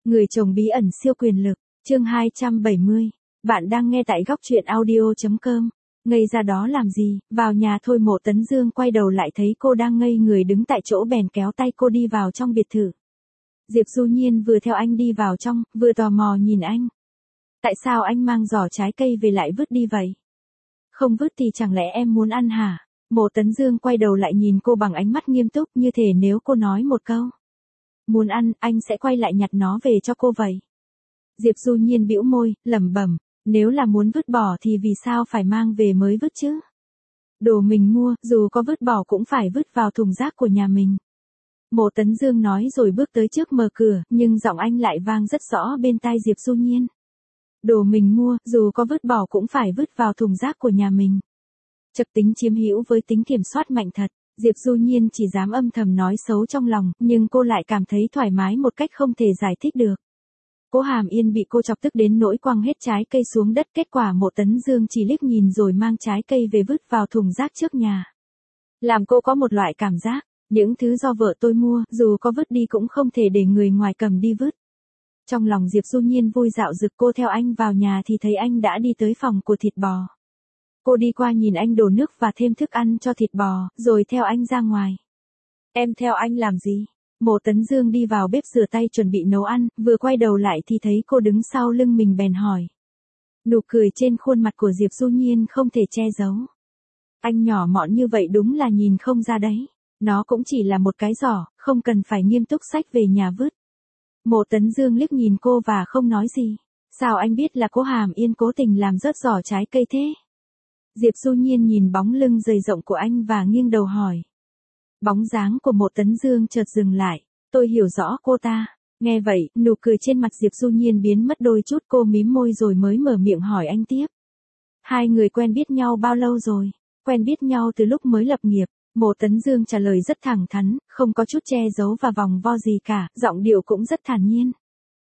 Người chồng bí ẩn siêu quyền lực, chương 270. Bạn đang nghe tại góc truyện audio.com. Ngây ra đó làm gì, vào nhà thôi. Mộ Tấn Dương quay đầu lại thấy cô đang ngây người đứng tại chỗ bèn kéo tay cô đi vào trong biệt thự. Diệp Du Nhiên vừa theo anh đi vào trong, vừa tò mò nhìn anh. Tại sao anh mang giỏ trái cây về lại vứt đi vậy? Không vứt thì chẳng lẽ em muốn ăn hả? Mộ Tấn Dương quay đầu lại nhìn cô bằng ánh mắt nghiêm túc, như thể nếu cô nói một câu muốn ăn, anh sẽ quay lại nhặt nó về cho cô vậy. Diệp Du Nhiên bĩu môi, lẩm bẩm, nếu là muốn vứt bỏ thì vì sao phải mang về mới vứt chứ? Đồ mình mua, dù có vứt bỏ cũng phải vứt vào thùng rác của nhà mình. Mộ Tấn Dương nói rồi bước tới trước mở cửa, nhưng giọng anh lại vang rất rõ bên tai Diệp Du Nhiên. Đồ mình mua, dù có vứt bỏ cũng phải vứt vào thùng rác của nhà mình. Trực tính chiếm hữu với tính kiểm soát mạnh thật. Diệp Du Nhiên chỉ dám âm thầm nói xấu trong lòng, nhưng cô lại cảm thấy thoải mái một cách không thể giải thích được. Cố Hàm Yên bị cô chọc tức đến nỗi quăng hết trái cây xuống đất, kết quả Mộ Tấn Dương chỉ liếc nhìn rồi mang trái cây về vứt vào thùng rác trước nhà. Làm cô có một loại cảm giác, những thứ do vợ tôi mua, dù có vứt đi cũng không thể để người ngoài cầm đi vứt. Trong lòng Diệp Du Nhiên vui dạo dực. Cô theo anh vào nhà thì thấy anh đã đi tới phòng của thịt bò. Cô đi qua nhìn anh đổ nước và thêm thức ăn cho thịt bò, rồi theo anh ra ngoài. Em theo anh làm gì? Mộ Tấn Dương đi vào bếp rửa tay chuẩn bị nấu ăn, vừa quay đầu lại thì thấy cô đứng sau lưng mình bèn hỏi. Nụ cười trên khuôn mặt của Diệp Du Nhiên không thể che giấu. Anh nhỏ mọn như vậy đúng là nhìn không ra đấy. Nó cũng chỉ là một cái giỏ, không cần phải nghiêm túc xách về nhà vứt. Mộ Tấn Dương liếc nhìn cô và không nói gì. Sao anh biết là Cố Hàm Yên cố tình làm rớt giỏ trái cây thế? Diệp Du Nhiên nhìn bóng lưng dày rộng của anh và nghiêng đầu hỏi. Bóng dáng của Mộ Tấn Dương chợt dừng lại. Tôi hiểu rõ cô ta. Nghe vậy, nụ cười trên mặt Diệp Du Nhiên biến mất đôi chút. Cô mím môi rồi mới mở miệng hỏi anh tiếp. Hai người quen biết nhau bao lâu rồi? Quen biết nhau từ lúc mới lập nghiệp. Mộ Tấn Dương trả lời rất thẳng thắn, không có chút che giấu và vòng vo gì cả, giọng điệu cũng rất thản nhiên.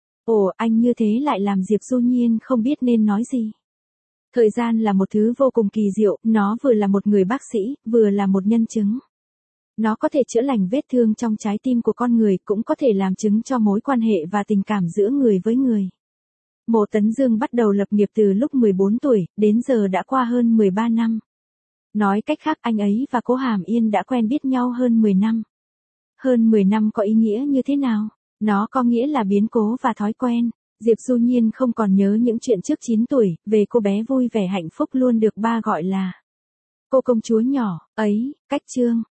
Ồ, anh như thế lại làm Diệp Du Nhiên không biết nên nói gì. Thời gian là một thứ vô cùng kỳ diệu, nó vừa là một người bác sĩ, vừa là một nhân chứng. Nó có thể chữa lành vết thương trong trái tim của con người, cũng có thể làm chứng cho mối quan hệ và tình cảm giữa người với người. Mộ Tấn Dương bắt đầu lập nghiệp từ lúc 14 tuổi, đến giờ đã qua hơn 13 năm. Nói cách khác, anh ấy và Cố Hàm Yên đã quen biết nhau hơn 10 năm. Hơn 10 năm có ý nghĩa như thế nào? Nó có nghĩa là biến cố và thói quen. Diệp Du Nhiên không còn nhớ những chuyện trước 9 tuổi, về cô bé vui vẻ hạnh phúc luôn được ba gọi là cô công chúa nhỏ, ấy, cách chương.